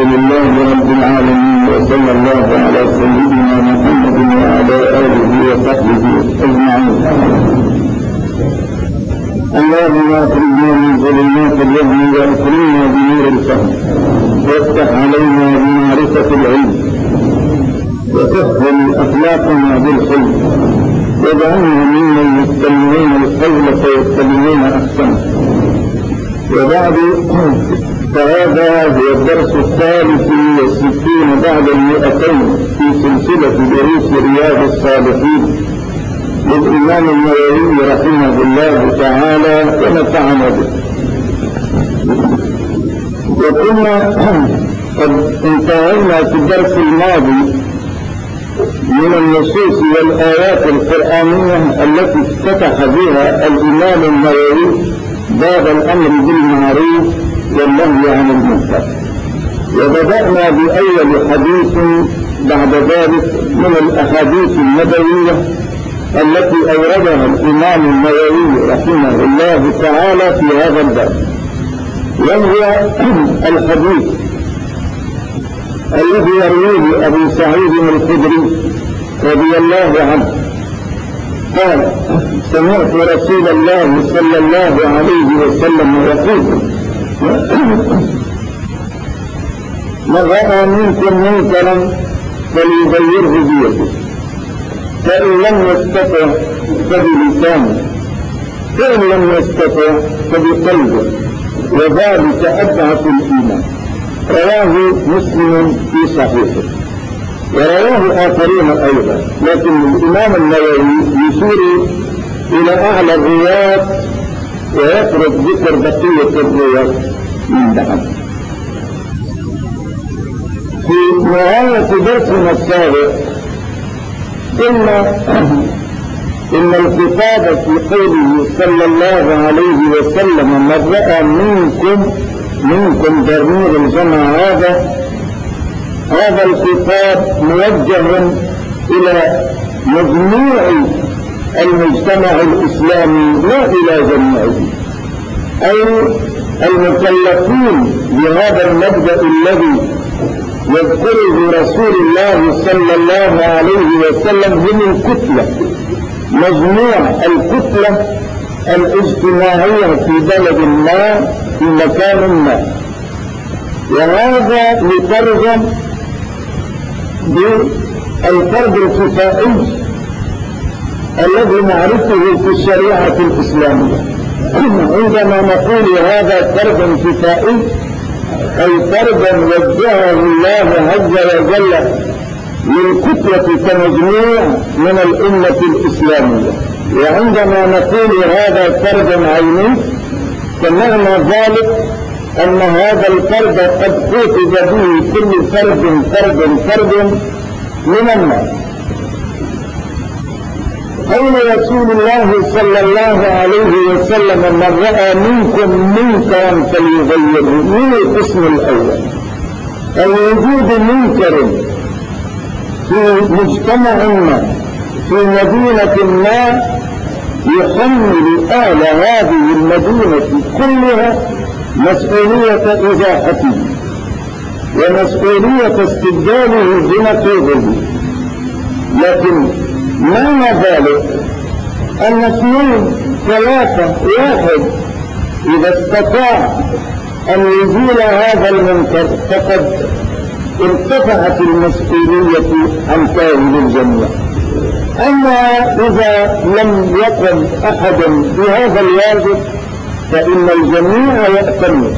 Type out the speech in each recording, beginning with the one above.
لله رب العالمين، وصلى الله على سيدنا محمد وعلى آله وصحبه أجمعين. اللهم أخرجنا من ظلمات الوهم وأكرمنا بنور الفهم، وافتح علينا بمعرفة العلم، وسهل أخلاقنا بالحلم، واجعلنا ممن يستمعون القول فيتبعون أحسنه. وبعد، فهذا هو الدرس 63 بعد 200 في سلسلة دروس رياض الصالحين للإمام النووي رحمه الله تعالى ونفعنا به. وكنا قد انتهينا في الدرس الماضي من النصوص والآيات القرآنية التي افتتح بها الإمام النووي باب الأمر بالمعروف والنهي عن المنكر، وبدأنا بأول حديث بعد ذلك من الأحاديث النبوية التي أوردها الإمام النووي رحمه الله تعالى في هذا الباب، وهو الحديث الذي يرويه أبو سعيد الخدري رضي الله عنه قال: سمعت رسول الله صلى الله عليه وسلم يقول: من رأى منكم منكرا فليغيره بيده، فإن لم يستطع فبلسانه، فإن لم يستطع فبقلبه، وذلك أضعف الإيمان. رواه مسلم في صحيحه، ورواه آخرين أيضا، لكن الإمام النووي يشير إلى أعلى الروايات ويترك ذكر بقية الروايات من بعد. في نهاية درسنا السابق قلنا إن الخطاب في قوله صلى الله عليه وسلم: من رأى منكم ضمير الجمع، هذا الخطاب موجه إلى مجموع المجتمع الإسلامي لا إلى جميعه، أي المكلفين بهذا المبدأ الذي يذكره رسول الله صلى الله عليه وسلم هم الكتلة، مجموع الكتلة الاجتماعية في بلد ما في مكان ما. وهذا يترجم بالفرد الكفائي الذي نعرفه في الشريعة الإسلامية. عندما نقول هذا فرد كفائي أي فردا وجهه الله عز وجل للكتلة كمجموع من الأمة الإسلامية. وعندما نقول هذا فرد عيني فمعنى ذلك أن هذا الفرد قد خطب به كل فرد من الناس. قول رسول الله صلى الله عليه وسلم: من رأى منكم منكرا فليغيره، من القسم الأول أي وجود منكر في مجتمع ما في مدينة ما يحمل أهل هذه المدينة كلها مسؤولية إزاحته ومسؤولية استبداله بنقيضه. لكن معنى ذلك أن 2 3 واحد إذا استطاع أن يزيل هذا المنكر فقد ارتفعت المسؤولية عن كاهل الجميع. أما إذا لم يقم أحد بهذا الواجب فإن الجميع يأتمر.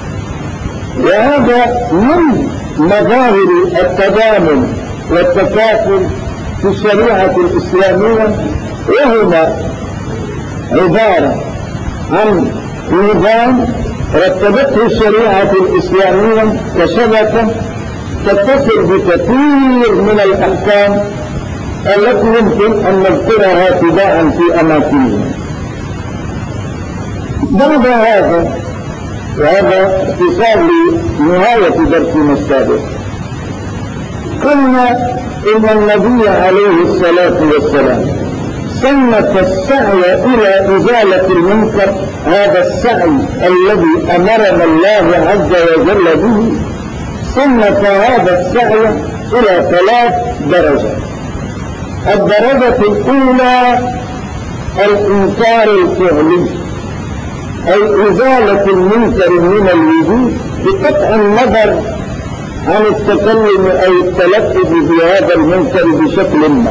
وهذا من مظاهر التضامن والتكافل في الشريعة الإسلامية، وهما عبارة عن نظام رتبته الشريعة الإسلامية كشبكة تتصل بكثير من الأحكام التي يمكن أن نذكرها تباعا في أماكنها. بعد هذا، وهذا اختصار لنهاية درسنا السابق، قلنا إن النبي عليه الصلاة والسلام سنة السعي إلى إزالة المنكر، هذا السعي الذي أمرنا الله عز وجل به صنف هذا السعي إلى 3 درجات. الدرجة الأولى الإنكار الفعلي، أي إزالة المنكر من الوجود بقطع النظر عن التكلم أو التلفظ بهذا المنكر بشكل ما،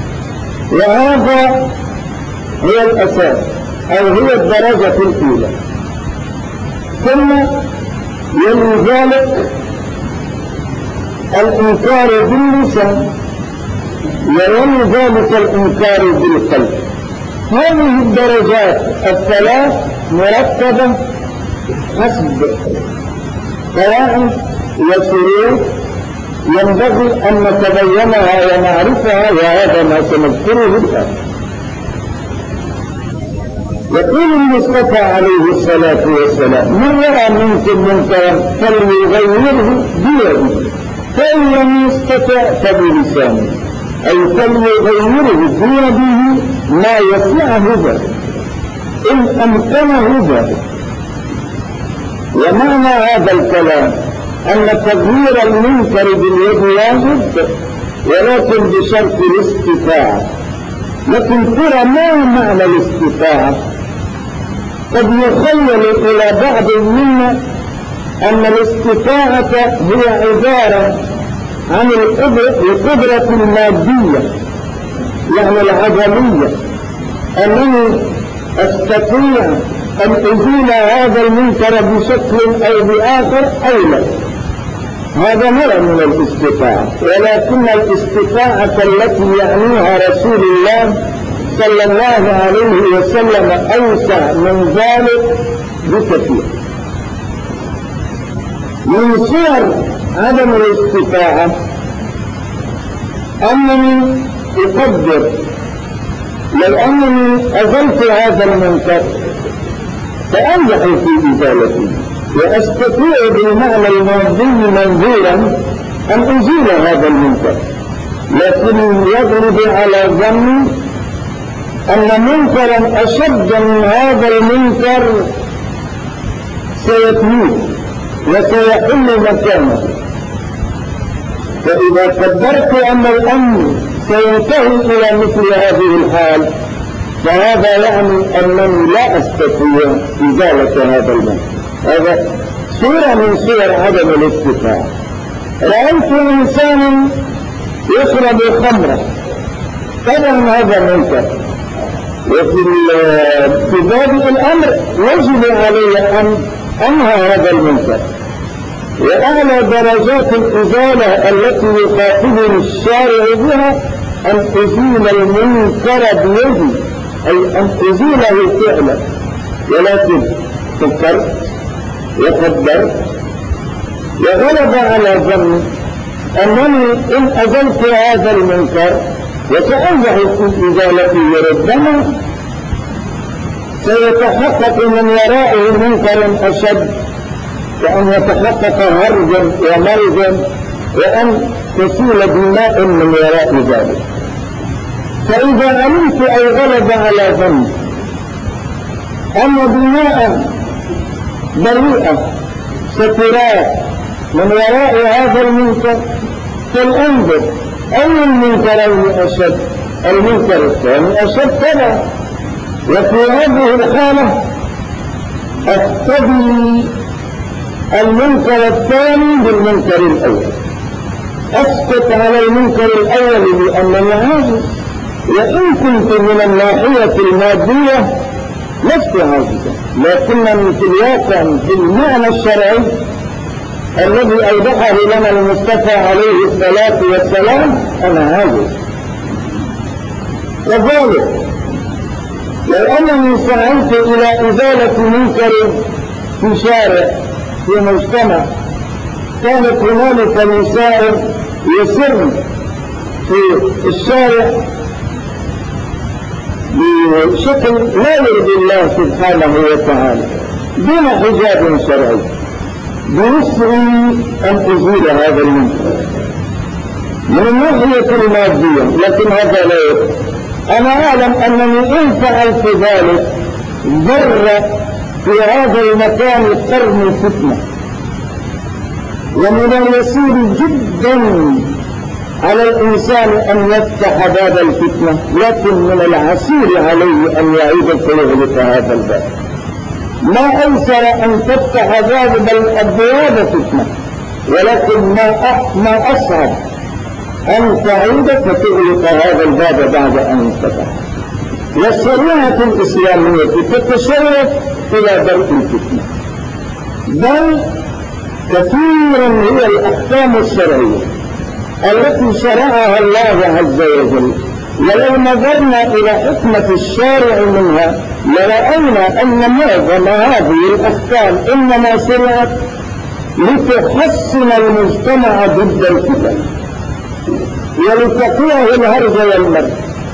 وهذا هو الأساس أو هي الدرجة الأولى. ثم يلي ذلك الإنكار باللسان، ويلي ذلك الإنكار بالقلب. هذه الدرجات الثلاث مرتبة حسب قواعد وشروط ينبغي أن نتبينها ونعرفها، وهذا ما سنذكره الآن. يقول المصطفى عليه الصلاة والسلام: من رأى منكم منكرا فليغيره بيده، فإن لم يستطع فبلسانه، أي فليغيره بيده ما يسعه ذلك إن أمكنه ذلك. ومعنى هذا الكلام أن تغيير المنكر باليد واجب، ولكن بشرط الاستطاعة. لكن ترى ما معنى الاستطاعة؟ قد يخيل إلى بعض منا أن الاستطاعة هي عبارة عن القدرة المادية، يعني العضلية، أنني أستطيع أن أزيل هذا المنكر بشكل أو بآخر أو لا. هذا نوع من الاستطاعة، ولكن الاستطاعة التي يعنيها رسول الله صلى الله عليه وسلم أوسع من ذلك بكثير. من صور عدم الاستطاعة أنني أقدر لو أنني أزلت هذا المنكر فأنجح في إزالته، وأستطيع بالمعنى المادي منظورا أن أزيل هذا المنكر، لكن يغلب على ظني أن منكرا أشد من هذا المنكر سيتموت وسيحل مكانه. فإذا قدرت أن الأمر سينتهي إلى مثل هذه الحال، فهذا يعني أنني لا أستطيع إزالة هذا المنكر. هذا صورة من صور عدم الاستطاعة. رأيت إنسانا يشرب خمرا، طبعا هذا منكر، وفي باب الأمر يجب علي أن أنهى هذا المنكر. وأعلى درجات الإزالة التي يخاطبني الشارع بها أن أزيل المنكر بيدي، أي أن أزيله فعلا. ولكن فكرت وقدرت وغلب على ظني أنني إن أزلت هذا المنكر وسأنجح في إزالته، وربما سيتحقق من ورائه منكر أشد، وأن يتحقق هرج ومرج، وأن تسيل دماء من وراء ذلك. فإذا علمت أو غلب على ظني أن دماء بريئة سترات من وراء هذا المنكر، فلأنظر أي المنكرين أشد. المنكر الثاني أشد طبعا، وفي هذه الحالة أقتضي المنكر الثاني بالمنكر الأول، أسقط على المنكر الأول لأنني عاجز، وإن كنت من الناحية المادية لست عاجزا، لكنني في الواقع في المعنى الشرعي الذي أوضحه لنا المصطفى عليه الصلاة والسلام أنا عاجز. كذلك لو أنني سعيت إلى إزالة منكر في شارع في مجتمع، كانت هنالك نساء يسرن في الشارع بشكل لا يرضي الله سبحانه وتعالى دون حجاب شرعي، بوسعي أن أزيل هذا المنكر من الناحية المادية، لكن هذا لا يرضي. أنا أعلم أنني إن فعلت ذلك ذر في هذا المكان قرن فتنة، ومن اليسير جدا على الإنسان أن يفتح باب الفتنة، لكن من العسير عليه أن يعيد فيغلق هذا الباب. ما أيسر أن تفتح باب أبواب فتنة، ولكن ما أصعب أن تعيد فتغلق هذا الباب بعد أن انفتح. والشريعة الإسلامية تتشرف إلى درء الفتنة، بل كثيرا هي الأحكام الشرعية التي شرعها الله عز وجل، ولو نظرنا إلى حكمة الشارع منها لرأينا أن معظم هذه الأحكام إنما شرعت لتحصن المجتمع ضد الفتن، ولتقيه الهرج والمرج،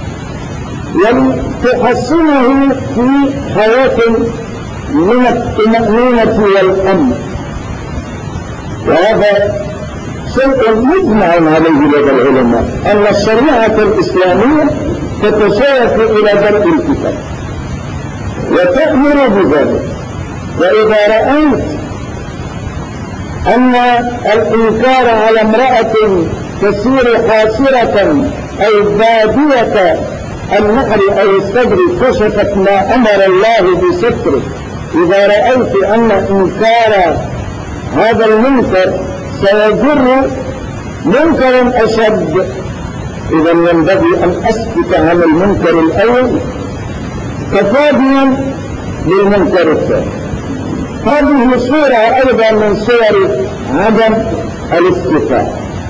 ولتحصنه في حياة من الطمأنينة والأمن. وهذا شيء مجمع عليه لدى العلماء، أن الشريعة الإسلامية تتشارف إلى درء الفتن وتأمر بذلك. وإذا رأيت أن الإنكار على امرأة تسير حاسرة أي بادية النحر أو الصدر كشفت ما أمر الله بستره، إذا رأيت أن إنكار هذا المنكر سيجر منكرا أشد، إذا ينبغي أن أسكت عن المنكر الأول تفاديا للمنكر الثاني. هذه صورة أيضا من صور عدم الاستطاعة.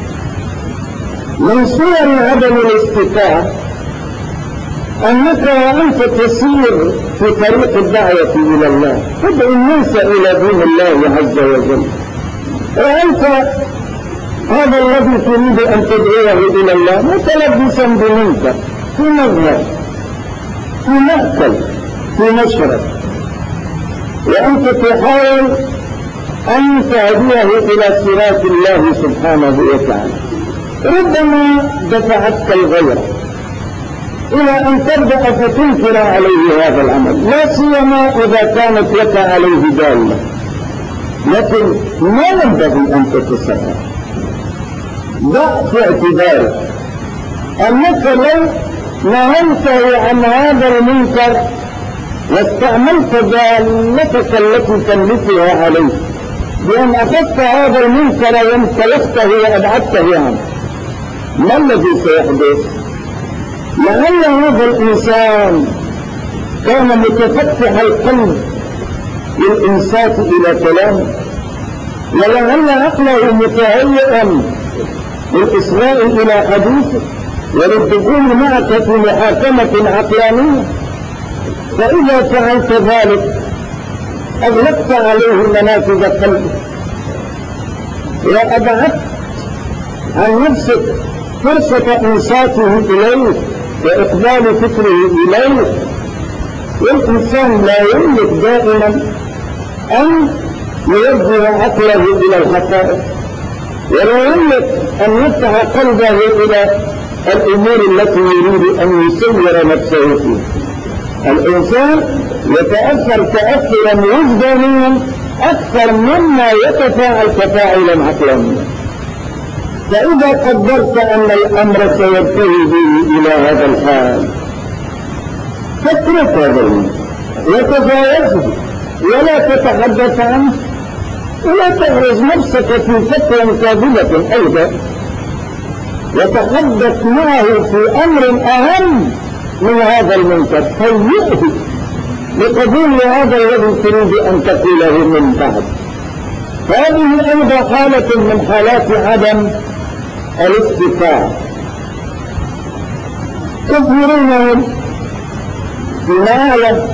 من صور عدم الاستطاعة أنك وأنت تسير في طريق الدعوة إلى الله، تدعو الناس إلى دين الله عز وجل، وأنت هذا الذي تريد أن تدعوه إلى الله متلبسا بمنكر في مذهب، في مأكل، في مشرب، وأنت تحاول أن تهديه إلى صراط الله سبحانه وتعالى. ربما دفعتك الغيرة إلى أن تبدأ فتنكر عليه هذا العمل، لا سيما إذا كانت لك عليه دالة، لكن ما ينبغي أن تتصرف. ضع في اعتبارك أنك لو نهيته عن هذا المنكر واستعملت دالتك التي تملكها عليه بأن أخذت هذا المنكر وامتلكته وأبعدته عنه، ما الذي سيحدث؟ لعل هذا الإنسان كان متفتح القلب للإنصات إلى كلامه، ولعل عقله متهيئا للإصغاء إلى حديثه وللدخول معك في محاكمة عقلانية. فإذا فعلت ذلك أغلقت عليه منافذ قلبه وأبعدت عن نفسك فرصة إنصاته إليك وإقبال فكره إليك. والإنسان لا يملك دائما أن يوجه عقله إلى الحقائق، ولا يملك أن يفتح قلبه إلى الأمور التي يريد أن يسير نفسه فيها. الإنسان يتأثر تأثرا وجدانيا أكثر مما يتفاعل تفاعلا عقلانيا. فإذا قدرت أن الأمر سينتهي به إلى هذا الحال فاترك هذا المنكر وتجاوزه ولا تتحدث عنه، ولا تغرز نفسك في فتوى كاذبة أيضا، وتحدث معه في أمر أهم من هذا المنكر، هيئه لقبول هذا الذي تريد أن تقوله من بعد. هذه أيضا حالة من حالات عدم الاستطاعة. كثيرون فيما أعلم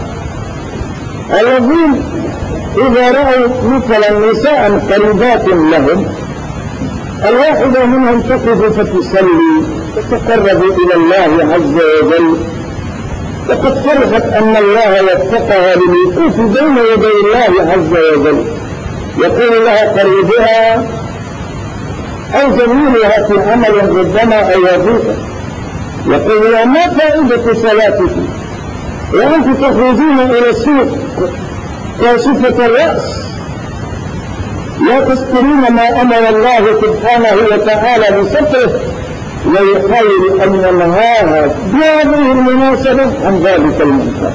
الذين إذا رأوا مثلا نساء قريبات لهم، الواحدة منهم تقف فتصلي تتقرب إلى الله عز وجل، وقد فرحت أن الله وفقها للوقوف بين يدي الله عز وجل، يقول لها قريبها أو زميلها في عمل ربما أو وظيفة، يقول لها ما فائدة صلاتك وأنت تخرجين إلى السوق كاشفة الرأس لا تذكرون ما أمر الله سبحانه وتعالى بستره ويحاول أن ينهاها بهذه المناسبة عن ذلك المنكر.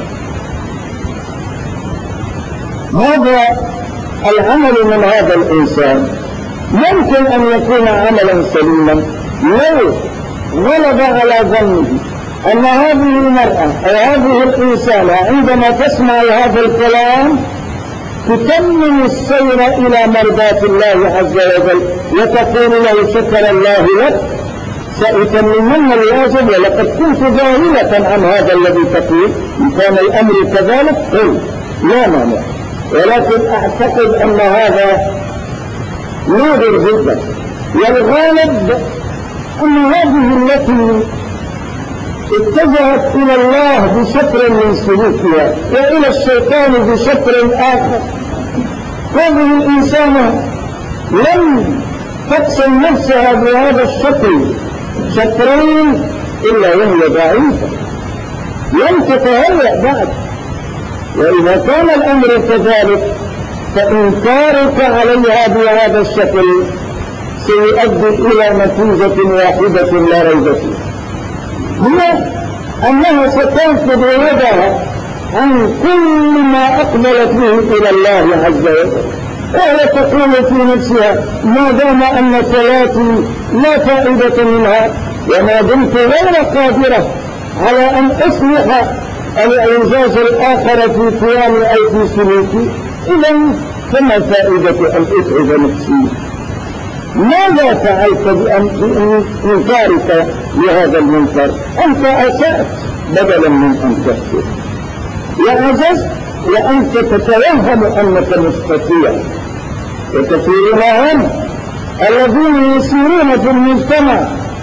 هذا العمل من هذا الإنسان ممكن أن يكون عملا سليما لو غلب على ظنه أن هذه المرأة أو هذه الإنسانة عندما تسمع هذا الكلام تتمم السير إلى مرضاة الله عز وجل وتقول له شكر الله لك سأتممن الواجب ولقد كنت جاهلة عن هذا الذي تقول. إن كان الأمر كذلك قل لا مانع، ولكن أعتقد أن هذا نادر جدا، والغالب أن هذه التي اتجهت إلى الله بشكل من سلوكها وإلى الشيطان بشكل آخر، هذه الإنسانة لم تقسم نفسها بهذا الشكل شكرين إلا وهي ضعيفة لم تتهيأ بعد. وإذا كان الأمر كذلك فإنكارك عليها بهذا الشكل سيؤدي إلى نتيجة واحدة لا ريب فيها، هي أنها ستنفض يدها عن كل ما أقبلت به إلى الله عز وجل، وهي تقول في نفسها ما دام أن صلاتي لا فائدة منها وما دمت غير قادرة على أن أصلح الإعجاز الآخر في قيامي أو في سلوكي، إذن فما فائدة أن أتعب نفسي؟ ماذا فعلت بإنكارك لهذا المنكر؟ أنت أسأت بدلا من أن تفسد، وعجزت وأنت تتوهم أنك مستطيع. وكثيرون هم الذين يسيرون في المجتمع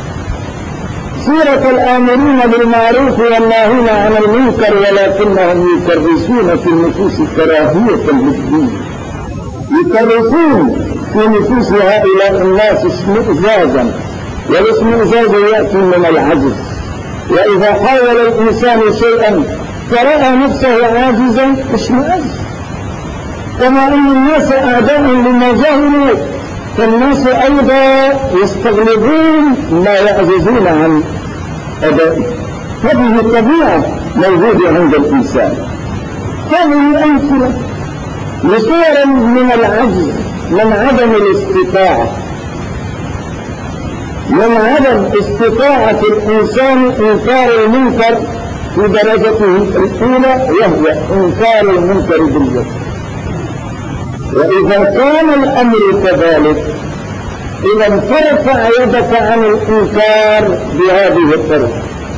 سيرة الآمرين بالمعروف والناهين عن المنكر، ولكنهم يكرسون في النفوس كراهية للدين، يكرسون في نفوس هؤلاء الناس اشمئزازا، والاشمئزاز يأتي من العجز. وإذا حاول الإنسان شيئا فرأى نفسه عاجزا اشمئز، كما أن الناس أعداء لما جهلوا فالناس أيضا يستغلبون ما يعجزون عن أدائه. هذه الطبيعة موجودة عند الإنسان. هذه أمثلة لصور من العجز، من عدم الاستطاعة، من عدم استطاعة الإنسان إنكار المنكر في درجته الأولى، وهي إنكار المنكر باليد. وإذا كان الأمر كذلك إذا ترفع يدك عن الإنكار بهذه الطريقة،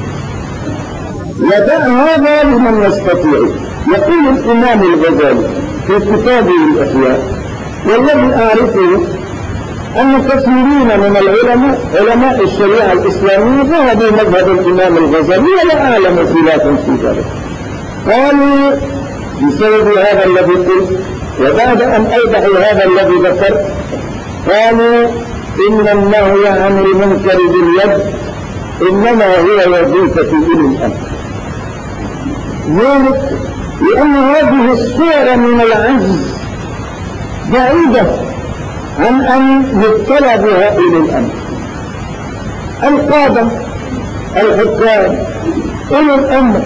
ودع هذا لمن يستطيع. يقول الإمام الغزالي في كتابه الإحياء، والذي أعرفه أن كثيرين من العلماء علماء الشريعة الإسلامية ذهبوا مذهب الإمام الغزالي ولا أعلم خلافا في ذلك، قالوا بسبب هذا الذي قلت وبعد أن أوضحوا هذا الذي ذكرت، قالوا إن النهي عن المنكر باليد إنما هو وظيفة أولي الأمر، ذلك لأن هذه الصورة من العجز بعيدة عن أن يبتلى بها أولي الأمر. القادة، الحكام، أولي الأمر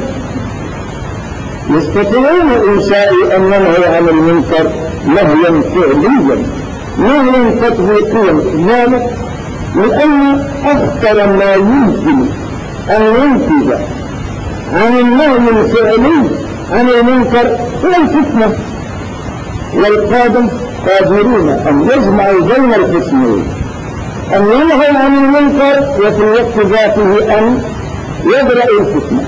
يستطيعون إنشاء أن ينهي عن المنكر نهيا فعليا، نهيا تطبيقيا، ذلك لأن أخطر ما يمكن أن ينتج عن النهي الفعلي عن المنكر هو الفتنة، والقادة قادرون أن يجمعوا بين القسمين، أن ينهي عن المنكر وفي الوقت ذاته أن يدرأوا الفتنة.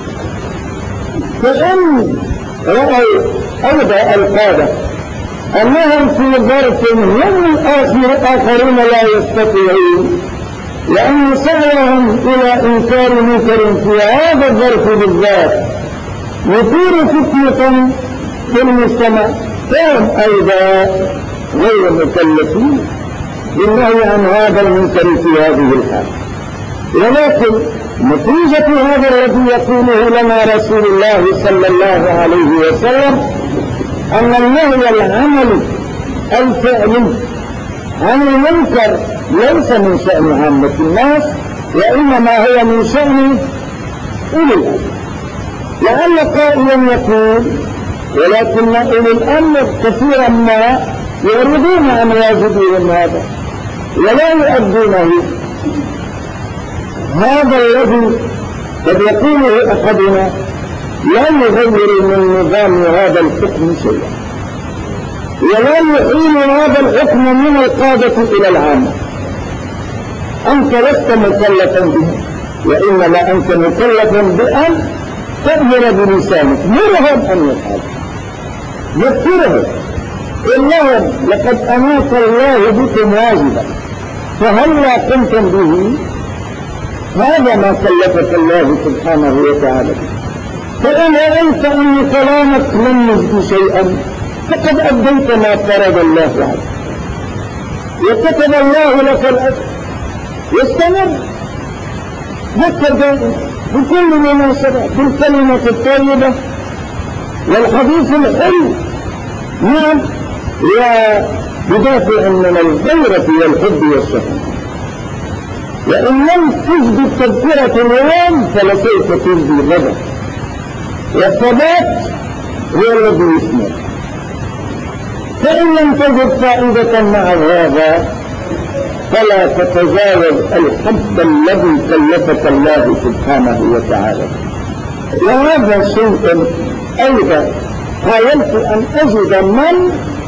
فإن رأوا أيضا القادة أنهم في ظرف هم آخرون لا يستطيعون، لأن سعيهم إلى إنكار منكر في هذا الظرف بالذات يثير فتنة في المجتمع، فهم أيضا غير مكلفين بالنهي عن هذا المنكر في هذه الحال. ولكن نتيجة هذا الذي يقوله لنا رسول الله صلى الله عليه وسلم أن النهي العملي الفعلي عن المنكر ليس من شأن عامة الناس، وإنما هو من شأن أولي الأمر. لعل قائلا يقول ولكن أولي الأمر كثيرا ما يعرضون عن واجبهم هذا ولا يؤدونه. هذا الذي قد يقوله أحدنا لا يغير من نظام هذا الحكم شيئا، ولا يحيل هذا الحكم من القادة إلى العامة. أنت لست مكلفا به، وإنما أنت مكلفا بأن تأمر بلسانك، مرهم أن يفعل، ذكرهم قل لهم لقد أمات الله بكم واجبا فهلا قمتم به. هذا ما كلفك الله سبحانه وتعالى. فإن علمت أن كلامك لم يجد شيئا فقد أديت ما فرض الله عنك وكتب الله لك الأجر. واستمر، ذكر دائما بكل مناسبة بالكلمة الطيبة والحديث الحلو. نعم، ويدافع من الغيرة والحب والشهوة. وإن لم تجد التذكرة اليوم فلسوف تجد غدا، والثبات هو الذي يثمر. فإن لم تجد فائدة مع هذا فلا تتجاوز الحد الذي كلفك الله سبحانه وتعالى. وهذا شيء أيضا حاولت أن أجد من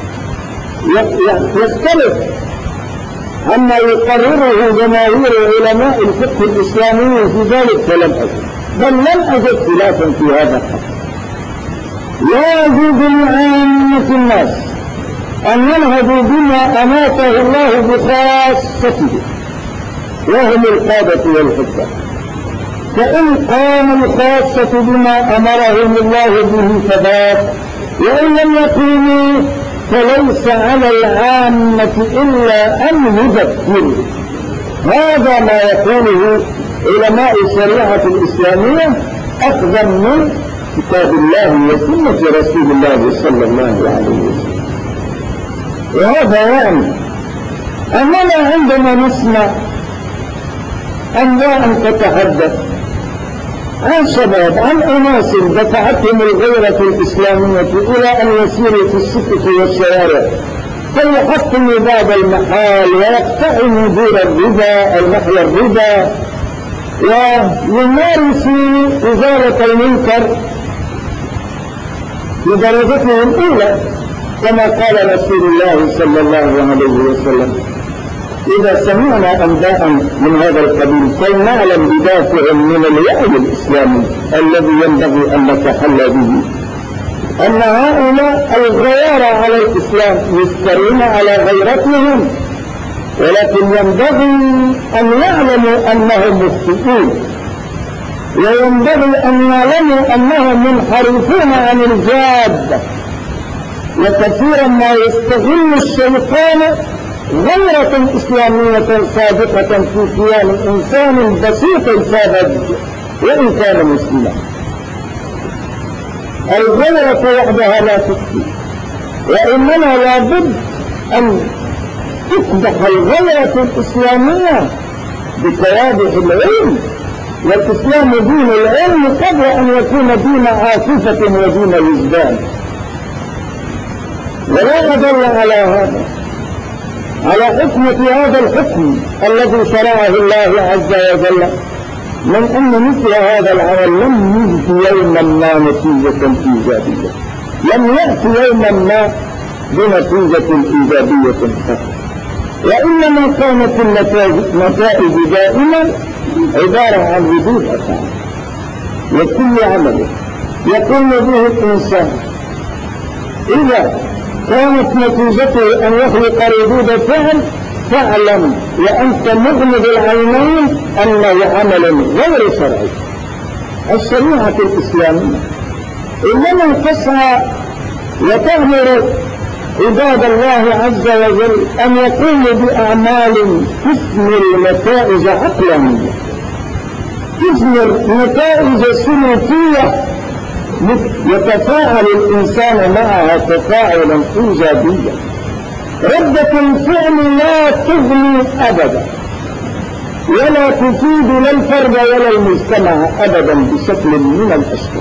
يختلف عما يقرره جماهير علماء الفقه الإسلامي في ذلك فلم أجد، بل لم أجد خلافا في هذا الحق. لا يجوز لعامة الناس أن ينهضوا بما أماته الله بخاصته وهم القادة والحكام. فإن قام الخاصة بما أمرهم الله به فذاك، وإن لم يقوموا فليس على العامة إلا أن يذكروا. هذا ما يقوله علماء الشريعة الإسلامية أخذا من كتاب الله وسنة رسول الله صلى الله عليه وسلم. وهذا يعني أننا عندما نسمع أنواع تتحدث عن شباب، عن أناس دفعتهم الغيرة الإسلامية إلى أن يسيروا في السكك والشوارع فيحطموا باب المحال ويقطعوا دور الربا المحيا الربا ويمارسوا إزالة المنكر بدرجته الأولى، كما قال رسول الله صلى الله عليه وسلم: إذا سمعنا أنباء من هذا القبيل فلنعلم بدافع من الوعي الإسلامي الذي ينبغي أن نتحلى به أن هؤلاء الغيار على الإسلام يفترون على غيرتهم، ولكن ينبغي أن يعلموا أنهم مخطئون، وينبغي أن يعلموا أنهم منحرفون عن الجادة. وكثيرا ما يستغل الشيطان غيرة إسلامية صادقة في كيان إنسان بسيط ساذج وإن كان مسلما. الغيرة وحدها لا تكفي، وإنما لابد أن تقدح الغيرة الإسلامية بتوابع العلم، والإسلام دين العلم قبل أن يكون دين عاطفة ودين وجدان. ولا أدل على هذا على حكمة هذا الحكم الذي شرعه الله عز وجل من أن مثل هذا العمل لم يجد يوما ما نتيجة إيجابية، لم يأتي يوما ما بنتيجة إيجابية فقط، وإنما كانت النتائج دائما عبارة عن ردود أفعال. وكل عمل يقوم به الإنسان إذا كانت نتيجته أن يخلق ردود فعل فاعلم وأنت مغمض العينين أنه عمل غير شرعي. الشريعة الإسلامية إنما تسعى وتأمر عباد الله عز وجل أن يقوموا بأعمال تثمر نتائج عقلانية، تثمر نتائج سلوكية يتفاعل الإنسان معها تفاعلا إيجابيا. ردة الفعل لا تغني أبدا ولا تفيد لا الفرد ولا المجتمع أبدا بشكل من الأشكال.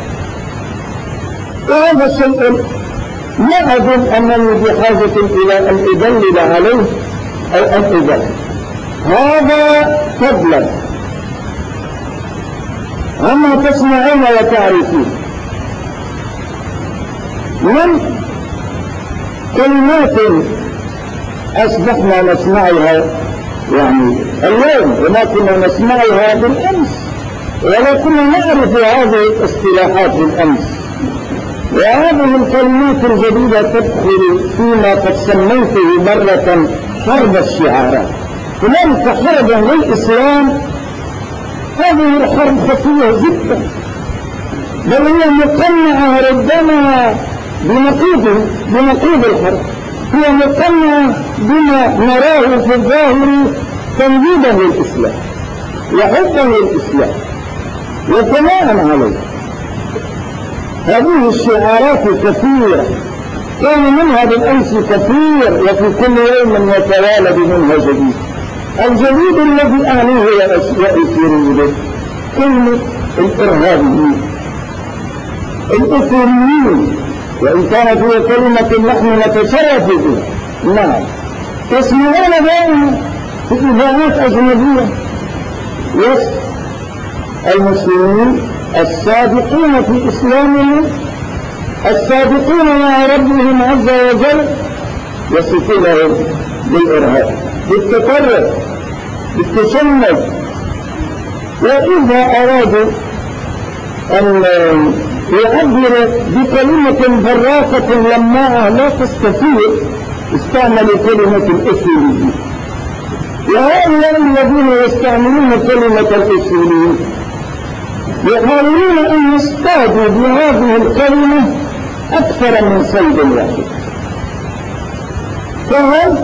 وهذا الشيء لا أظن أنني بحاجة إلى أن أدلل عليه أو أن أدلل هذا فضلا عما تسمعون وتعرفون من كلمات أصبحنا نسمعها يعني اليوم وما كنا نسمعها بالأمس ولا كنا نعرف هذه الاصطلاحات بالأمس. وهذه الكلمات الجديدة تدخل فيما قد سميته مرة حرب الشعارات. هناك حرب للإسلام، هذه الحرب خفية جدا بل هي مقنعة ربما بنقيض الحرب، هي مقنعة بما نراه في الظاهر تنجيدا للإسلام وحبا للإسلام وثناء عليه. هذه الشعارات كثيرة كان منها بالأمس كثير وفي كل يوم يتوالد منها جديد. الجديد الذي أعنيه وأسيره به كلمة الإرهابيين الأصوليين، وإن كانت هي كلمة نحن نتشرف بها. نعم تسمعون دائما في إذاعات أجنبية وصف المسلمين الصادقين في إسلامهم الصادقين مع ربهم عز وجل يصفونهم بالإرهاب بالتطرف بالتشنج. وإذا أرادوا أن يعبروا بكلمة براقة لماعة لا تستفيد استعملوا كلمة الأصوليين. وهؤلاء الذين يستعملون كلمة الأصوليين يحاولون أن يصطادوا بهذه الكلمة أكثر من صيد واحد، فهم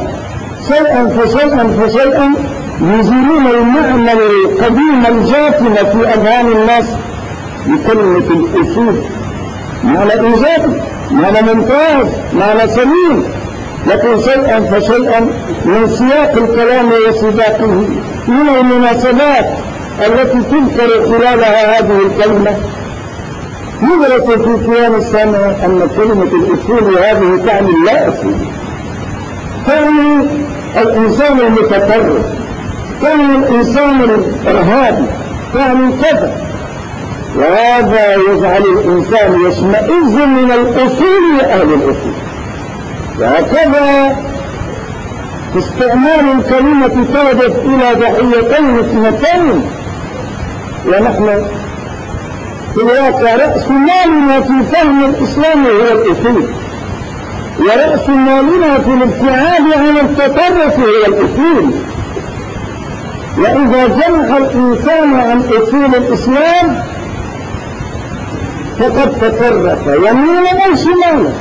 شيئا يزيلون المعنى القديم الجاثم في أذهان الناس بكلمة الأصول. معنى إيجابي، معنى ممتاز، معنى سليم، لكن شيئا من سياق الكلام وسباقه من المناسبات التي تذكر خلالها هذه الكلمة يدرك في كيان السامع أن كلمة الأصول هذه تعني لا أصول، تعني الإنسان المتطرف، تعني الإنسان الإرهابي، تعني كذا. وهذا يجعل الإنسان يشمئز من الأصول لأهل الأصول. وهكذا استعمال الكلمة تهدف إلى ضحيتين اثنتين. ونحن في الواقع رأس مالنا في فهم الإسلام هو الأصول، ورأس مالنا في الابتعاد عن التطرف هو الأصول. وإذا جمع الإنسان عن أصول الإسلام فقد تطرف يمينا أو شمالا.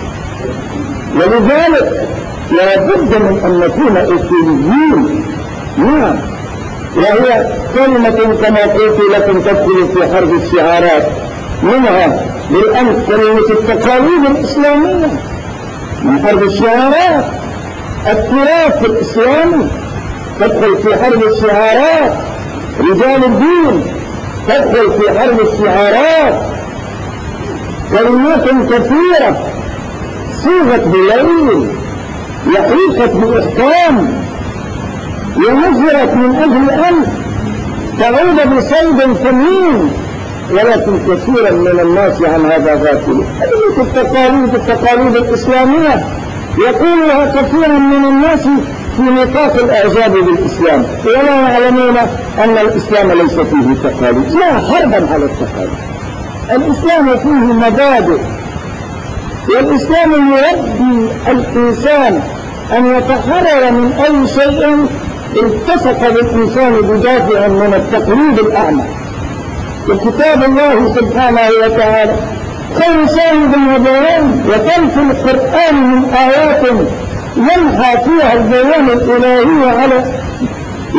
ولذلك لا بد من أن نكون أصوليين. نعم، وهي كلمة كما قلت لكم تدخل في حرب الشعارات، منها بالأمس كلمة التقاليد الإسلامية من حرب الشعارات، التراث الإسلامي تدخل في حرب الشعارات، رجال الدين تدخل في حرب الشعارات. كلمات كثيرة صيغت بليل وحيكت بإحكام ونزلت من أجل أن تعود بصيد ثمين، ولكن كثيرا من الناس عن هذا غافل. كلمة التقاليد الإسلامية يقولها كثيرا من الناس في نطاق الإعجاب بالإسلام ولا يعلمون أن الإسلام ليس فيه تقاليد. لا حربا على التقاليد، الإسلام فيه مبادئ، والإسلام يربي الإنسان أن يتحرر من أي شيء التصق بالإنسان بدافع من التقليد الأعمى. وكتاب الله سبحانه وتعالى خير شاهد وبيان، وتلف القرآن من آيات ينحى فيها البيان الإلهي على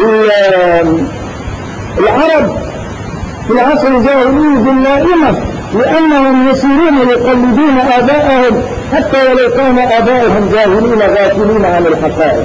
العرب في العصر الجاهلي باللائمة لأنهم يسيرون يقلدون آباءهم حتى ولو كان آباءهم جاهلين غافلين عن الحقائق.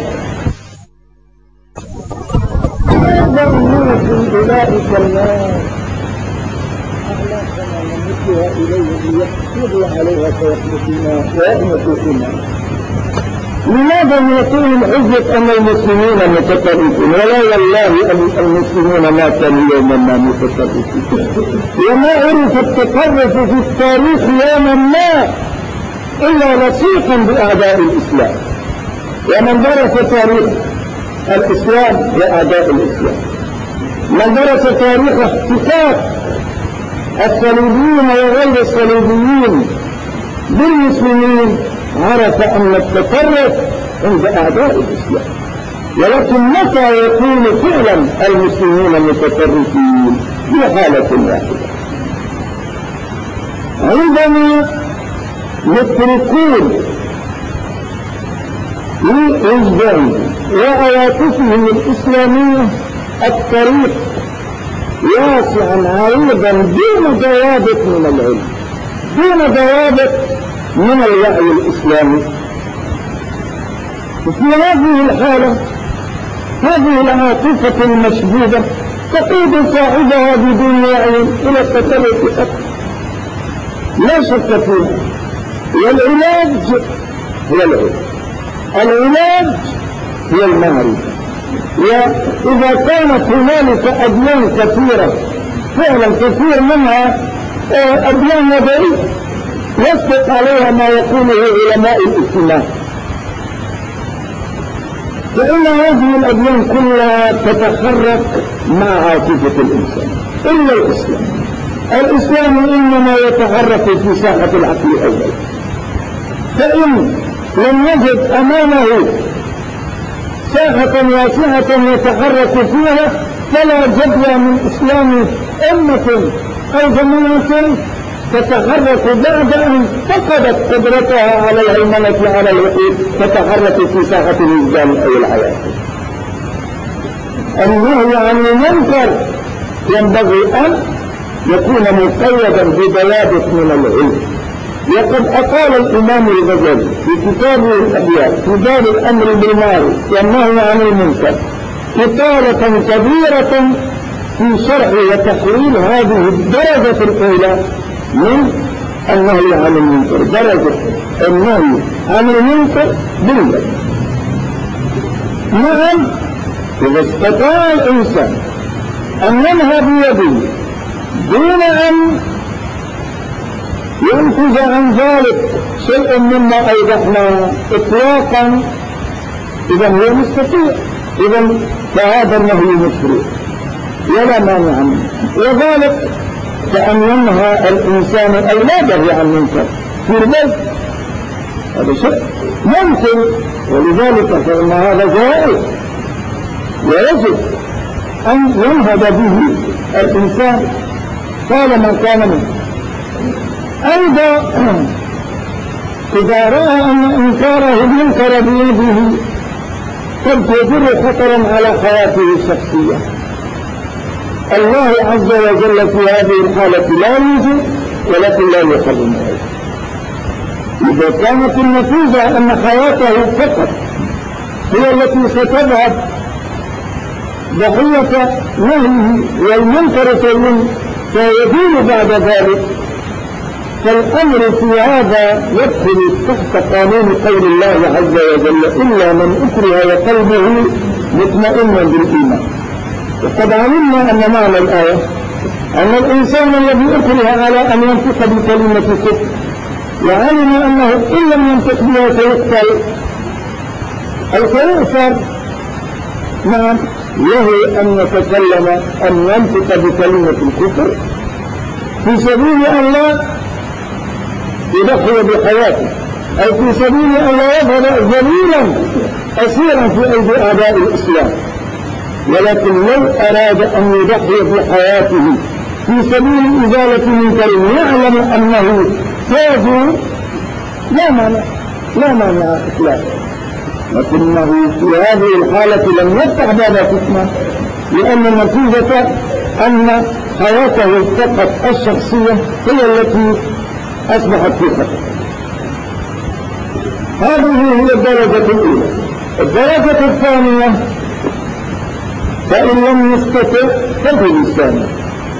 هذا الناس أولئك الناس أعلى كما نمتها إليه ليحفظوا عليها ويأمتوا فينا. لماذا يكون الحجة أن المسلمين متطرفون؟ ولا والله أن المسلمون ما كانوا يوما ما متطرفين، وما عرف التطرف في التاريخ يوما ما إلا لصيقا بأعداء الإسلام. ومن درس تاريخ الإسلام وأعداء الإسلام، من درس تاريخ احتكاك الصليبيين وغير الصليبيين بالمسلمين عرف أن التطرف عند أعداء الإسلام. ولكن متى يكون فعلا المسلمين متطرفين؟ في حالة واحدة، عندما يتركون لوجدان وعواطفهم الإسلامية الطريق واسعا عريضا دون ضوابط من العلم، دون ضوابط من الوعي الإسلامي. وفي هذه الحالة هذه العاطفة المشدودة تقود صاحبها بدون وعي إلى التسلط أكثر، لا شك فيها. والعلاج هو العلم، العلاج هي المعرفة. وإذا كانت هنالك أديان كثيرة فعلا كثير منها أديان نظرية يصدق عليها ما يقوله علماء الإسلام، فإن هذه الأديان كلها تتحرك مع عاطفة الإنسان إلا الإسلام. الإسلام إنما يتحرك في ساحة العقل أولا، فإن لم يجد أمامه ساحة واسعة يتحرك فيها فلا جدوى من إسلام أمة أو جماعة تتحرك بعد أن فقدت قدرتها على الهيمنة على الوحيد، تتحرك في ساحة الوجدان أو الحياة. النهي عن المنكر ينبغي أن يكون مقيدا بضوابط من العلم. وقد أقال الإمام الغزالي في كتابه الأحياء في باب الأمر بالمعروف والنهي عن المنكر إطالة كبيرة في شرح وتحرير هذه الدرجة الأولى من النهي عن المنكر، درجة النهي عن المنكر بالله. نعم، إذا استطاع الإنسان أن ينهى بيده دون أن ينتج عن ذلك شيء مما أوضحنا إطلاقا، إذا هو مستطيع، إذا فهذا النهي مشروع ولا مانع منه. وذلك كأن ينهى الإنسان أولاده عن منكر في البيت، هذا شيء ممكن، ولذلك فإن هذا جائز ويجب أن ينهض به الإنسان طالما كان منه. أيضا إذا رأى أن إنكاره المنكر بيده قد يجر خطرا على حياته الشخصية، الله عز وجل في هذه الحالة لا يوجد ولكن لا يحرم عليه. إذا كانت النتيجة أن حياته فقط هي التي ستذهب ضحية نهيه والمنكر سيدين بعد ذلك، فالأمر في هذا يدخل تحت قانون قول الله عز وجل إلا من أكره وقلبه مطمئن بالإيمان. وقد علمنا أن معنى الآية أن الإنسان الذي أكره على أن ينطق بكلمة كفر وعلم أنه إن لم ينطق بها سيقتل أو سيؤثر، نعم له أن يتكلم أن ينطق بكلمة الكفر في سبيل أن لا يضحي بحياته، أو في سبيل أن لا يظهر ذليلا أسيرا في أيدي أعداء الإسلام. ولكن لو أراد أن يضحي بحياته في سبيل إزالة منكر يعلم أنه فاجر لا مانع إطلاقا، لكنه في هذه الحالة لم يفتح باب فتنة، لأن النتيجة أن حياته فقط الشخصية هي التي أصبحت في خطر. هذه هي الدرجة الأولى. الدرجة الثانية فإن لم يستطع فبلسانه.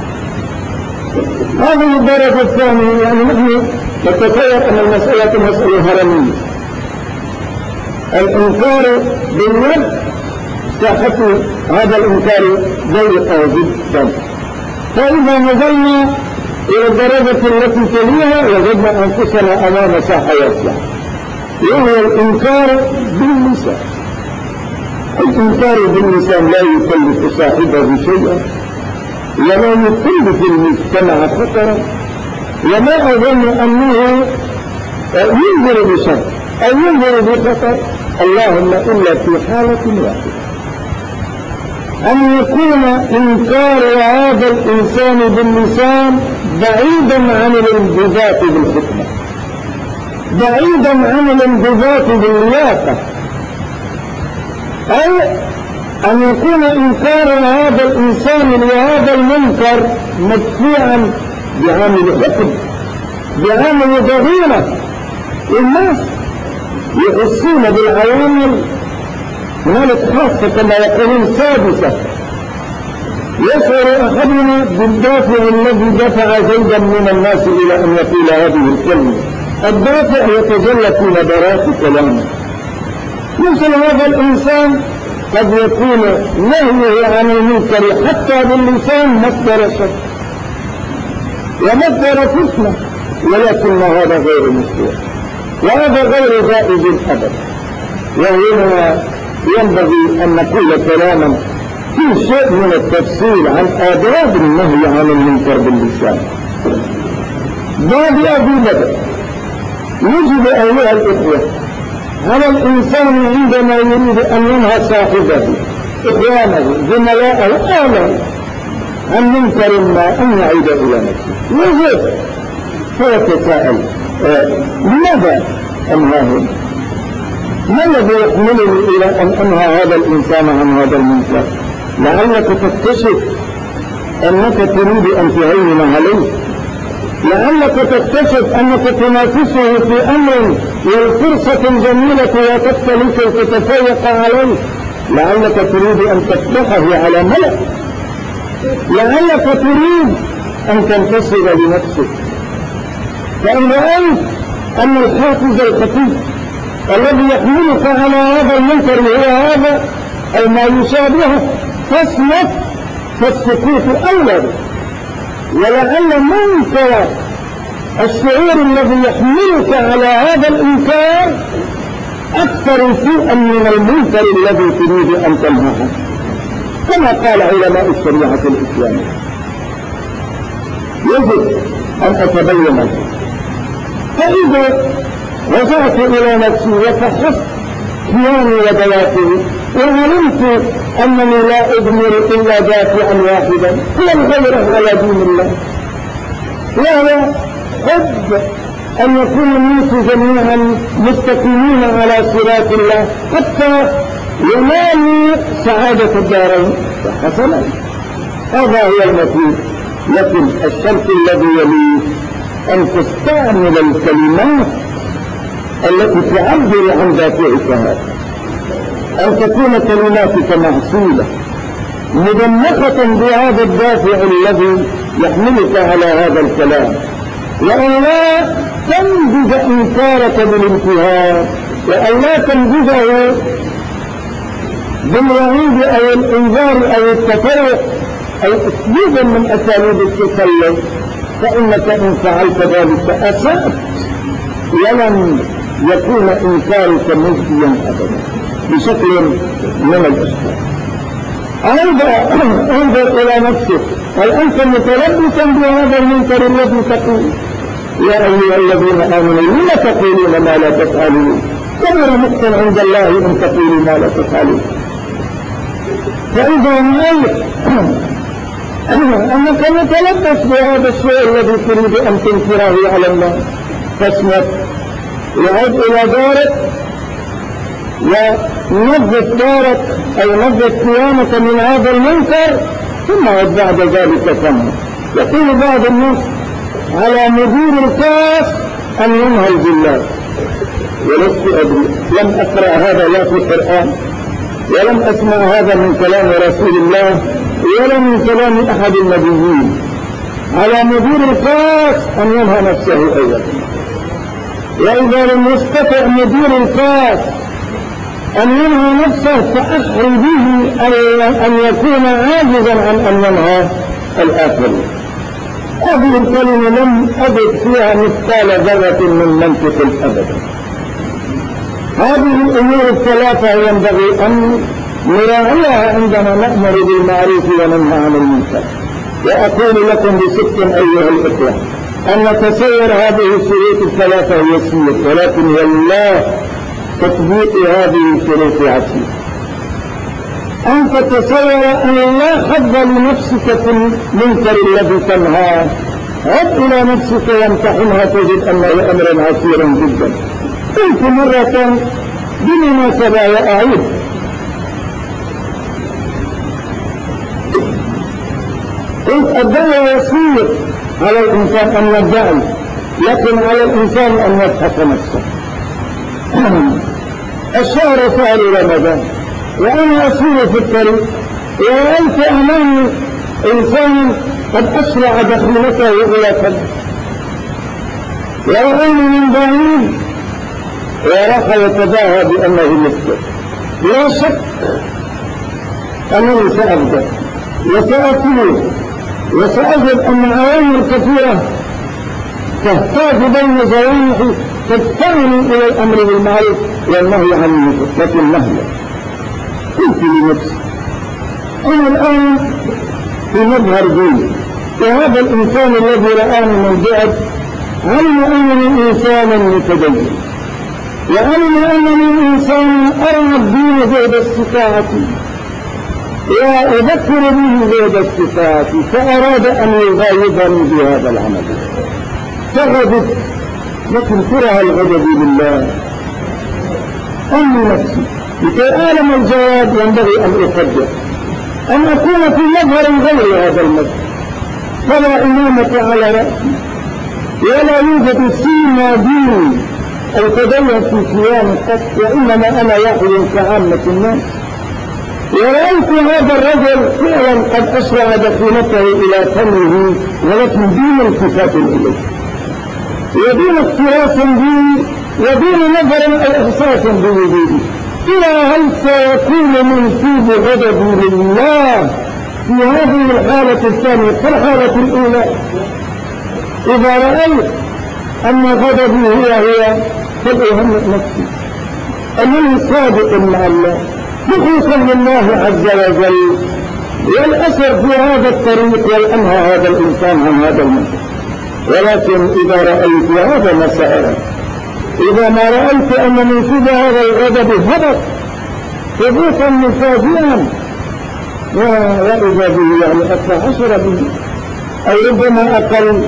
هذه الدرجة الثانية يعني نحن نتصور أن المسألة مسألة هرمية. الإنكار باليد صحة هذا الإنكار ضيقة جدا. فإذا نزلنا إلى الدرجة التي تليها وجدنا أنفسنا أمام ساحة واسعة، وهو الإنكار باللسان. الإنكار باللسان لا يكلف صاحبه شيئا ولا يكلف المجتمع خطرا، وما أظن أنه ينذر بشر أو ينذر بخطر، اللهم إلا في حالة واحدة، أن يكون إنكار هذا الإنسان باللسان بعيدا عن الانضباط بالحكمة، بعيدا عن الانضباط باللياقة، أو أن يكون إنكار هذا الإنسان لهذا المنكر مدفوعا بعامل حكم، بعامل ضغيرة. الناس يحسون بالعوامل هنالك خاصة كما يقولون سادسة. يشعر أحدنا بالدافع الذي دفع زيدا من الناس إلى أن يقول هذه الكلمة. الدافع يتجلى في نبرات كلامه. مثل هذا الإنسان قد يكون نهيه عن المنكر حتى باللسان مصدر شر ومصدر فتنة، ولكن هذا غير مشروع وهذا غير جائز أبدا. وهنا ينبغي أن نقول كلاما في شيء من التفصيل عن آداب النهي عن المنكر باللسان. باب أبي بدر يجب أيها الإخوة على الإنسان عندما يريد أن ينهى صاحبه إخوانه زملائه آله عن منكر ما أن يعيد إلى نفسه وجد فيتساءل لماذا أنهاهم؟ ما الذي يحملني إلى أن أنهى هذا الإنسان عن هذا المنكر؟ لعلك تكتشف أنك تريد أن تعين عليه، لعلك تكتشف أنك تنافسه في أمر والفرصة جميلة وتبتلك وتتفوق عليه، لعلك تريد أن تفتحه على ملأ، لعلك تريد أن تنتصر لنفسك. فإن رأيت أن الحافز الخفيف الذي يحملك على هذا المنكر هو هذا أو ما يشابهه فاصمت، فالسكوت أولى. ولعل منكر الشعور الذي يحملك على هذا الإنكار أكثر سوءا من المنكر الذي تريد أن تنهاه، كما قال علماء الشريعة الإسلامية. يجب أن أتبين ذلك. فإذا رجعت إلى نفسي وفحصت كياني ودواتي وعلمت أنني لا أدمر إلا دافعا واحدا هو الغيرة على دين الله، وهو حب أن يكون الناس جميعا مستقيمين على صراط الله حتى ينالوا سعادة الدارين حسنا. هذا هو المطلوب. لكن الشرط الذي يليه أن تستعمل الكلمات التي تعبر عن ذاتك هذا، أن تكون كلماتك معصولة مدمخة بهذا الدافع الذي يحملك على هذا الكلام، وأن لا تنجز إنكارك بالانتهاء، وأن لا تنجزه بالوعيد أو الإنذار أو التفرق أو أسلوبا من أساليب التسلل، فإنك إن فعلت ذلك أسأت ولن يكون إنكارك مجديا أبدا بشكل من الأشكال. انظر إلى نفسك، هل أنت متلبسا بهذا المنكر الذي تقول؟ يا أيها الذين آمنوا لما تقولون ما لا تفعلون؟ كبر مقتا عند الله أن تقولوا ما لا تفعلون. فإذا رأيت أنك متلبس بهذا الشيء الذي تريد أن تنكره على الله فاسمت، وعد إلى دارك ونظف دارك أو نظف قيامك من هذا المنكر ثم بعد ذلك كم. يقول بعض الناس على مدير الكاس أن ينهل بالله، ولست أدري، لم أقرأ هذا لا في القرآن، ولم أسمع هذا من كلام رسول الله ولا من كلام أحد النبيين. على مدير الكاس أن ينهى نفسه أولا، وإذا لم يستطع مدير الكاس أن ينهى نفسه فأحري به أن يكون عاجزا عن أن ينهى الآخرين. هذه الكلمة لم أجد فيها مثقال ذرة من منطق أبدا. هذه الأمور الثلاثة ينبغي أن نراعيها عندما نأمر بالمعروف وننهى عن المنكر. وأقول لكم بصدق أيها الإخوة أن نتصور هذه الشروط الثلاثة يسير، ولكن والله تطبيق هذه الشروط عسير. أن تتصور أن لا حظ لنفسك في المنكر الذي تنهاه، عد إلى نفسك وامتحنها تجد أنه أمر عسير جدا. قلت مرة بالمناسبة وأعيد، قلت الدعوة يسير على الإنسان أن يدعي، لكن على الإنسان أن يبحث نفسه. الشهر شهر رمضان وأنا أسير في الطريق ورأيت أمامي إنسان قد أسرع دخلته إلى قلبه، ورأيني من بعيد وراح يتباهى بأنه مسلم. لا شك أنني سأبدأ وسأطير وسأجد أن عوامل كثيرة تحتاج بين جوانحي تدفعني إلى الأمر بالمعروف والنهي عن المنكر، لكن مهلا قلت لنفسي أنا الآن في مظهر ديني، وهذا الإنسان الذي رآني من بعد علم أنني إنسانا متدين، وعلم أنني إنسان أرى الدين زهد استطاعتي وأذكر به زهد استطاعتي، فأراد أن يغايبني بهذا العمل فغضبت. لكن كره الغضب لله أمي نفسي لكي أعلم الجواب ينبغي أن أقدر أن أكون في مظهر غير هذا المظهر، فلا إمامة على رأسي ولا يوجد سيما ديني أو تدين في صيام قط، وإنما أنا واحد كعامة الناس. ورأيت هذا الرجل فعلا قد أسرع دخيلته إلى فمه، ولكن دون التفات إليه ودون اكتراث به ودون نظر أو إحساس بوجوده، إلى هل سيكون منسوب غضبي لله في هذه الحالة الثانية كالحالة الأولى؟ إذا رأيت أن غضبي هي فلأهنئ نفسي أنني صادق مع الله مخلصا لله عز وجل، والأسر في هذا الطريق والأنهى هذا الإنسان عن هذا المنكر. ولكن إذا رأيت هذا ما سأرى، إذا ما رأيت أن منسوب هذا الغضب هبط ثبوتا مفاجئا وإذا به يعني 12 به أو ربما أقل،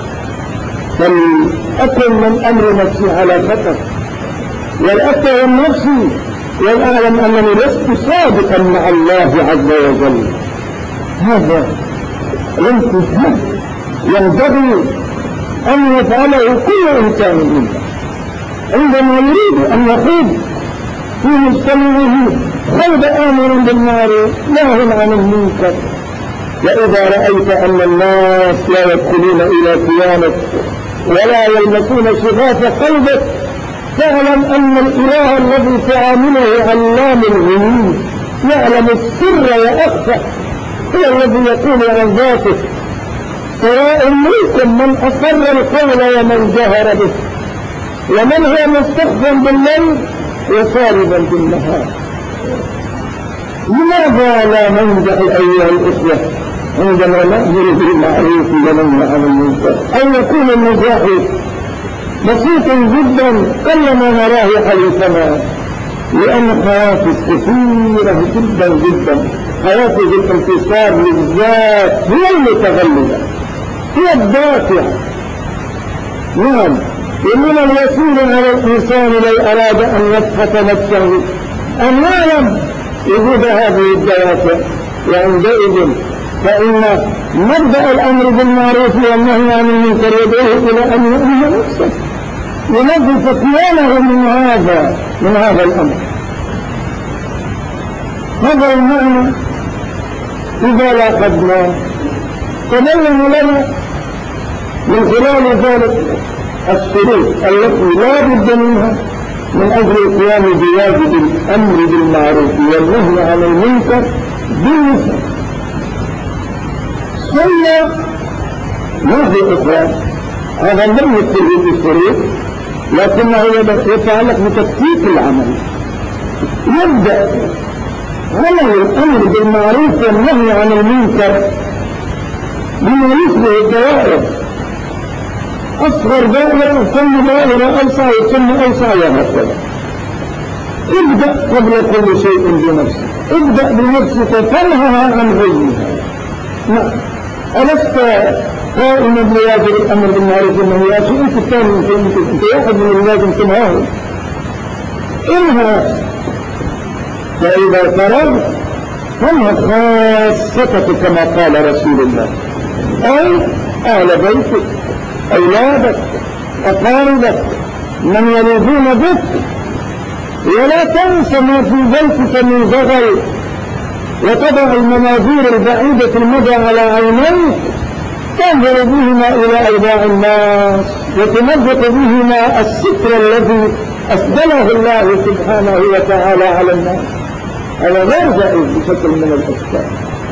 فلأكل من أمر نفسي على خطر والأتهم نفسي والأعلم أنني لست صادقا مع الله عز وجل. هذا الانتهاء ينبغي أن يفعله كل إنسان منا عندما يريد أن يخوض في مجتمعه خوض آمر بالمعروف نهى عن المنكر. وإذا رأيت أن الناس لا يدخلون إلى صيامك ولا يلمسون شغاف قلبك، فاعلم أن الإله الذي تعامله علام الغيوب يعلم السر وأخفى، هو الذي يقول عن ذاته سواء منكم من أسر القول ومن جهر به، ومن هو مستخفا بالليل وساربا بالنهار. لماذا لا ننجح أيها الإخوة عندما نأمر بالمعروف وننهى عن المنكر؟ أن يكون النجاح بسيط جدا قلما نراه حديثنا، لأن حوافز كثيرة جدا جدا، حوافز الانتصار للذات هي المتغلبة هي الدافعة. نعم، ومن اليسير على الإنسان لو أراد أن يبحث نفسه أن يعلم وجود هذه الدوافع، وعندئذ فإن مبدأ الأمر بالمعروف والنهي عن المنكر يدعوه إلى أن يؤمن نفسه ينظف كيانه من هذا الأمر. هذا المعنى إذا لاحظنا تبين لنا من خلال ذلك الشروط التي لا بد منها من أجل القيام بواجب الأمر بالمعروف والنهي عن المنكر بالنسبة. ثم ما في إخوان هذا لم يكتب بالشروط لكنه يتعلق بتكثيف العمل. يبدأ عمل الأمر بالمعروف والنهي عن المنكر بما يشبه الدوائر، أصغر دائرة ثم دائرة أوسع ثم أوسع وهكذا. ابدأ قبل كل شيء بنفسك، ابدأ بنفسك تنهى عن غيرها. نعم، ألست قائما بواجب الأمر بالمعروف والنهي عن المنكر؟ أنت الثاني، أنت واحد من اللازم تنهاه. انهى، فإذا فرغت فانهى خاصتك كما قال رسول الله، أي أهل بيتك، أولادك، أقاربك، من يلوذون بك، ولا تنس ما في بيتك من زغل، وتضع المناظير البعيدة المدى على عينيك تنظر بهما إلى أوضاع الناس وتنظف بهما الستر الذي أسدله الله سبحانه وتعالى على الناس. هذا غير جائز بشكل من الأشكال.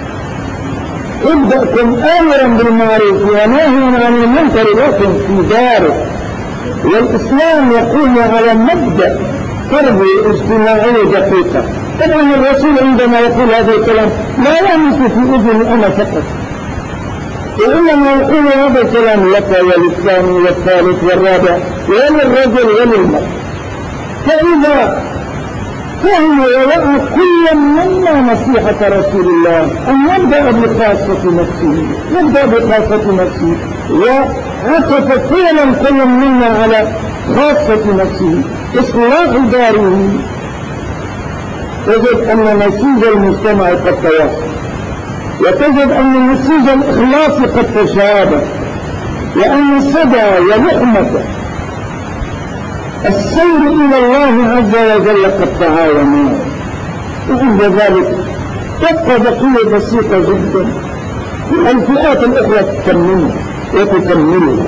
ابدأ كن آمرا بالمعروف وناهيا عن المنكر لكن في دارك. والإسلام يقوم على مبدأ تربية اجتماعية دقيقة. طبعا الرسول عندما يقول هذا الكلام لا يمس في أذني أنا فقط، وإنما يقول هذا الكلام لك وللثاني والثالث والرابع وللرجل وللمرأة. فإذا فهم ووعى كل منا نصيحة رسول الله أن يبدأ بخاصة نفسه، يبدأ بخاصة نفسه، وعطف فعلا كل منا على خاصة نفسه. إصلاح داره، تجد أن نسيج المجتمع قد توافق، وتجد أن نسيج الإخلاص قد تشابه، وأن السدى ولحمة السير إلى الله عز وجل قد تعاونوا. وعند ذلك تبقى بقية بسيطة جدا، الفئات الأخرى تكملها وتكملها.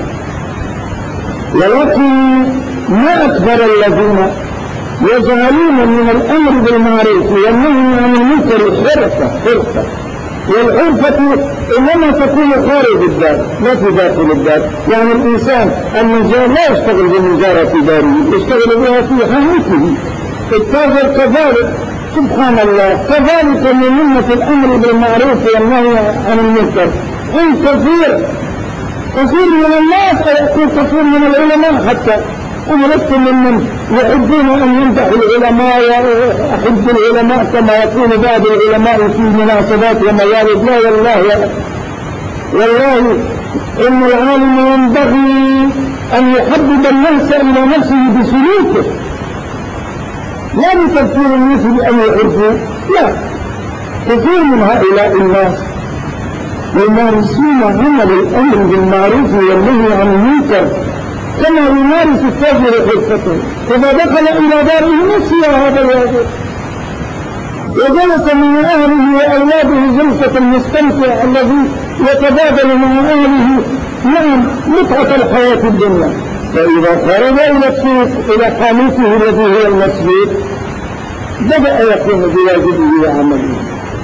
ولكن ما أكبر الذين يجعلون من الأمر بالمعروف والنهي عن المنكر حرفة، والعرفة إنما تكون خارج الدار لا في داخل الدار. يعني الإنسان النجار لا يشتغل بالنجارة في داره، يشتغل بها في حانته. التاجر كذلك، سبحان الله، كذلك من منة الأمر بالمعروف والنهي عن المنكر. كثير من الناس، ويكون كثير من العلماء حتى. أنا لست ممن يحبون أن يمدحوا العلماء وأحب العلماء كما يكون بعض العلماء في مناسبات وموارد. لا، والله إن العالم ينبغي أن يحبب الناس إلى نفسه بسلوكه، لا بتفكير الناس بأن يحبوا. لا، كثير من هؤلاء الناس يمارسون عمل الأمر بالمعروف والنهي عن المنكر كما يمارس التاجر حرفته. إذا دخل إلى داره نسي هذا الواجب وجلس مع أهله وأولاده جلسة المستمتع الذي يتبادل مع أهله متعة الحياة الدنيا. فإذا خرج إلى السوق إلى حانوته الذي هو المسجد بدأ يقوم بواجبه وعمله.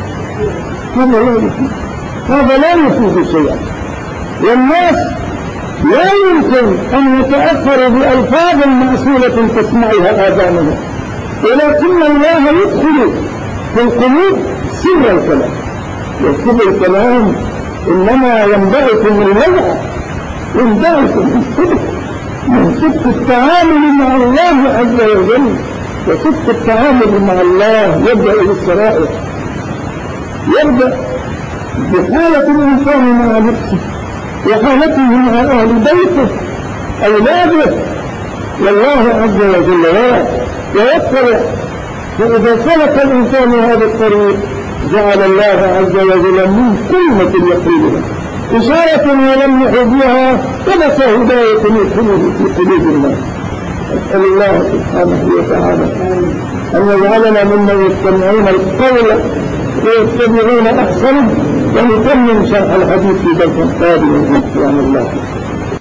هذا لا يفيد شيئا. والناس لا يمكن أن يتأثروا بألفاظ معسولة تسمعها آذانهم، ولكن الله يدخل في القلوب سر الكلام. وسر الكلام إنما ينبعث من وضع، ينبعث من صدق التعامل مع الله عز وجل. وصدق التعامل مع الله يبدأ بالسرائر، يبدأ بحالة الإنسان مع نفسه وحالته مع أهل بيته أولاده والله عز وجل ويتبع. فإذا سلك الإنسان هذا الطريق جعل الله عز وجل من كلمة يقولها إشارة يلمح بها ثبت هداية في قلوب الناس. أسأل الله سبحانه وتعالى أن يجعلنا ممن يستمعون القول ويتبعون أحسنه، ونكمل شرح الحديث في درس قادم إن شاء الله.